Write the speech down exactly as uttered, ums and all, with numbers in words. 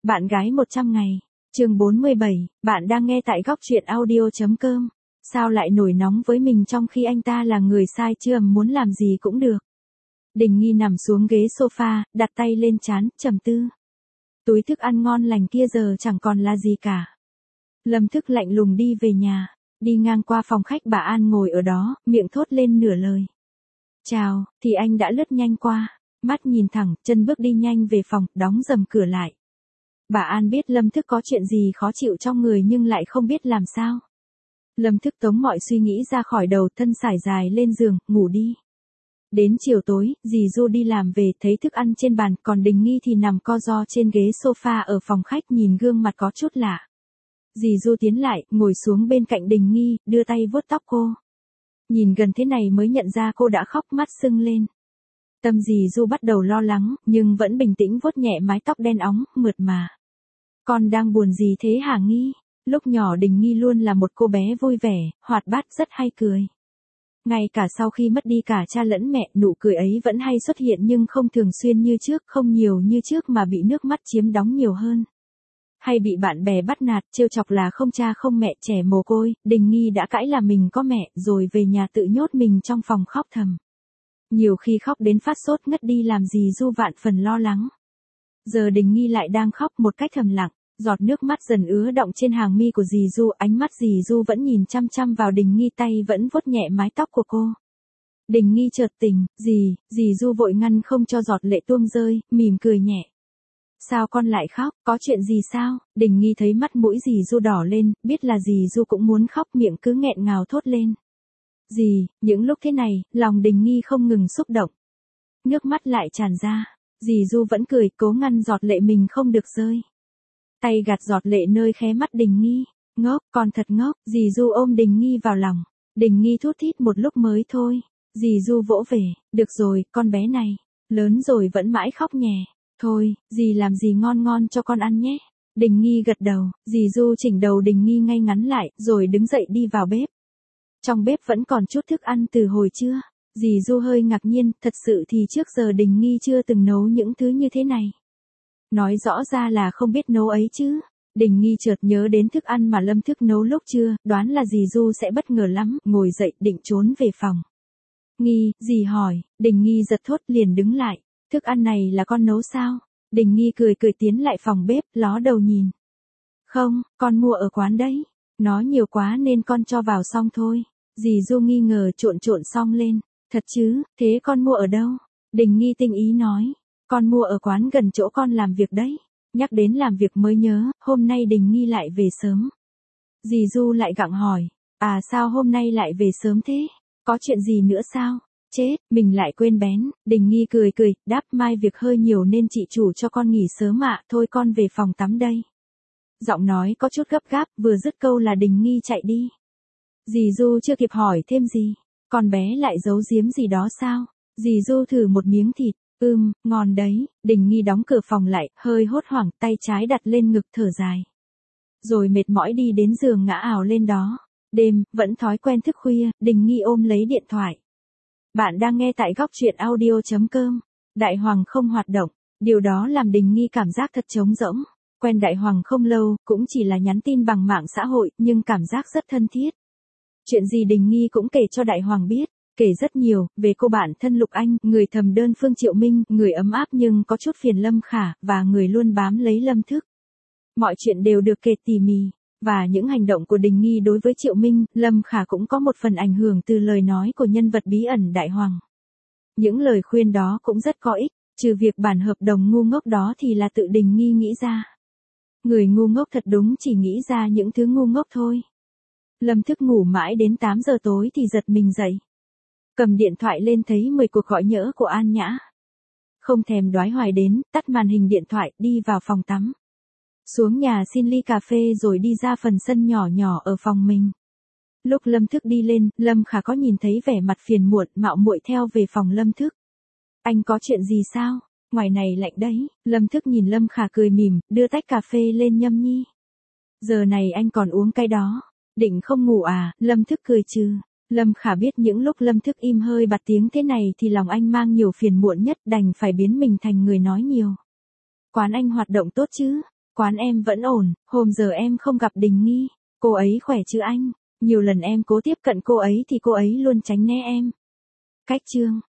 Bạn gái một trăm ngày, chương bốn mươi bảy, bạn đang nghe tại góc truyện audio chấm com. Sao lại nổi nóng với mình trong khi anh ta là người sai chưa, muốn làm gì cũng được. Đình Nghi nằm xuống ghế sofa, đặt tay lên trán, trầm tư. Túi thức ăn ngon lành kia giờ chẳng còn là gì cả. Lâm Thức lạnh lùng đi về nhà, đi ngang qua phòng khách bà An ngồi ở đó, miệng thốt lên nửa lời. Chào, thì anh đã lướt nhanh qua, mắt nhìn thẳng, chân bước đi nhanh về phòng, đóng rầm cửa lại. Bà An biết Lâm Thức có chuyện gì khó chịu trong người nhưng lại không biết làm sao. Lâm Thức tống mọi suy nghĩ ra khỏi đầu, thân sải dài lên giường, ngủ đi. Đến chiều tối, dì Du đi làm về, thấy thức ăn trên bàn, còn Đình Nghi thì nằm co ro trên ghế sofa ở phòng khách, nhìn gương mặt có chút lạ. Dì Du tiến lại, ngồi xuống bên cạnh Đình Nghi, đưa tay vuốt tóc cô. Nhìn gần thế này mới nhận ra cô đã khóc, mắt sưng lên. Tâm dì Du bắt đầu lo lắng, nhưng vẫn bình tĩnh vuốt nhẹ mái tóc đen óng, mượt mà. Con đang buồn gì thế hả Nghi? Lúc nhỏ Đình Nghi luôn là một cô bé vui vẻ, hoạt bát, rất hay cười. Ngay cả sau khi mất đi cả cha lẫn mẹ, nụ cười ấy vẫn hay xuất hiện nhưng không thường xuyên như trước, không nhiều như trước mà bị nước mắt chiếm đóng nhiều hơn. Hay bị bạn bè bắt nạt, trêu chọc là không cha không mẹ, trẻ mồ côi, Đình Nghi đã cãi là mình có mẹ, rồi về nhà tự nhốt mình trong phòng khóc thầm. Nhiều khi khóc đến phát sốt ngất đi làm dì Du vạn phần lo lắng. Giờ Đình Nghi lại đang khóc một cách thầm lặng, giọt nước mắt dần ứa đọng trên hàng mi của dì Du, ánh mắt dì Du vẫn nhìn chăm chăm vào Đình Nghi, tay vẫn vuốt nhẹ mái tóc của cô. Đình Nghi chợt tỉnh, dì, dì Du vội ngăn không cho giọt lệ tuông rơi, mỉm cười nhẹ. Sao con lại khóc, có chuyện gì sao? Đình Nghi thấy mắt mũi dì Du đỏ lên, biết là dì Du cũng muốn khóc, miệng cứ nghẹn ngào thốt lên. Dì, những lúc thế này, lòng Đình Nghi không ngừng xúc động. Nước mắt lại tràn ra, dì Du vẫn cười, cố ngăn giọt lệ mình không được rơi. Tay gạt giọt lệ nơi khóe mắt Đình Nghi. Ngốc, con thật ngốc, dì Du ôm Đình Nghi vào lòng. Đình Nghi thút thít một lúc mới thôi. Dì Du vỗ về, được rồi, con bé này, lớn rồi vẫn mãi khóc nhè. Thôi, dì làm gì ngon ngon cho con ăn nhé. Đình Nghi gật đầu, dì Du chỉnh đầu Đình Nghi ngay ngắn lại, rồi đứng dậy đi vào bếp. Trong bếp vẫn còn chút thức ăn từ hồi trưa. Dì Du hơi ngạc nhiên, thật sự thì trước giờ Đình Nghi chưa từng nấu những thứ như thế này. Nói rõ ra là không biết nấu ấy chứ. Đình Nghi chợt nhớ đến thức ăn mà Lâm Thức nấu lúc trưa, đoán là dì Du sẽ bất ngờ lắm, ngồi dậy định trốn về phòng. Nghi, dì hỏi, Đình Nghi giật thốt liền đứng lại. Thức ăn này là con nấu sao? Đình Nghi cười cười tiến lại phòng bếp, ló đầu nhìn. Không, con mua ở quán đấy. Nó nhiều quá nên con cho vào xong thôi. Dì Du nghi ngờ trộn trộn xong lên. Thật chứ, thế con mua ở đâu? Đình Nghi tinh ý nói. Con mua ở quán gần chỗ con làm việc đấy. Nhắc đến làm việc mới nhớ, hôm nay Đình Nghi lại về sớm. Dì Du lại gặng hỏi. À sao hôm nay lại về sớm thế? Có chuyện gì nữa sao? Chết, mình lại quên bén. Đình Nghi cười cười, đáp mai việc hơi nhiều nên chị chủ cho con nghỉ sớm ạ, thôi con về phòng tắm đây. Giọng nói có chút gấp gáp, vừa dứt câu là Đình Nghi chạy đi. Dì Du chưa kịp hỏi thêm gì. Con bé lại giấu giếm gì đó sao? Dì Du thử một miếng thịt. Ừm, ngon đấy. Đình Nghi đóng cửa phòng lại, hơi hốt hoảng, tay trái đặt lên ngực thở dài. Rồi mệt mỏi đi đến giường ngã ào lên đó. Đêm, vẫn thói quen thức khuya, Đình Nghi ôm lấy điện thoại. Bạn đang nghe tại góc truyện audio chấm com. Đại Hoàng không hoạt động. Điều đó làm Đình Nghi cảm giác thật trống rỗng. Quen Đại Hoàng không lâu, cũng chỉ là nhắn tin bằng mạng xã hội, nhưng cảm giác rất thân thiết. Chuyện gì Đình Nghi cũng kể cho Đại Hoàng biết. Kể rất nhiều, về cô bạn thân Lục Anh, người thầm đơn phương Triệu Minh, người ấm áp nhưng có chút phiền Lâm Khả, và người luôn bám lấy Lâm Thức. Mọi chuyện đều được kể tỉ mỉ, và những hành động của Đình Nghi đối với Triệu Minh, Lâm Khả cũng có một phần ảnh hưởng từ lời nói của nhân vật bí ẩn Đại Hoàng. Những lời khuyên đó cũng rất có ích, trừ việc bản hợp đồng ngu ngốc đó thì là tự Đình Nghi nghĩ ra. Người ngu ngốc thật đúng chỉ nghĩ ra những thứ ngu ngốc thôi. Lâm Thức ngủ mãi đến tám giờ tối thì giật mình dậy. Cầm điện thoại lên thấy mười cuộc gọi nhỡ của An Nhã. Không thèm đoái hoài đến, tắt màn hình điện thoại, đi vào phòng tắm. Xuống nhà xin ly cà phê rồi đi ra phần sân nhỏ nhỏ ở phòng mình. Lúc Lâm Thức đi lên, Lâm Khả có nhìn thấy vẻ mặt phiền muộn, mạo muội theo về phòng Lâm Thức. Anh có chuyện gì sao? Ngoài này lạnh đấy. Lâm Thức nhìn Lâm Khả cười mỉm, đưa tách cà phê lên nhâm nhi. Giờ này anh còn uống cái đó. Định không ngủ à? Lâm Thức cười trừ. Lâm Khả biết những lúc Lâm Thức im hơi bặt tiếng thế này thì lòng anh mang nhiều phiền muộn nhất, đành phải biến mình thành người nói nhiều. Quán anh hoạt động tốt chứ? Quán em vẫn ổn, hôm giờ em không gặp Đình Nghi, cô ấy khỏe chứ anh? Nhiều lần em cố tiếp cận cô ấy thì cô ấy luôn tránh né em. Cách chương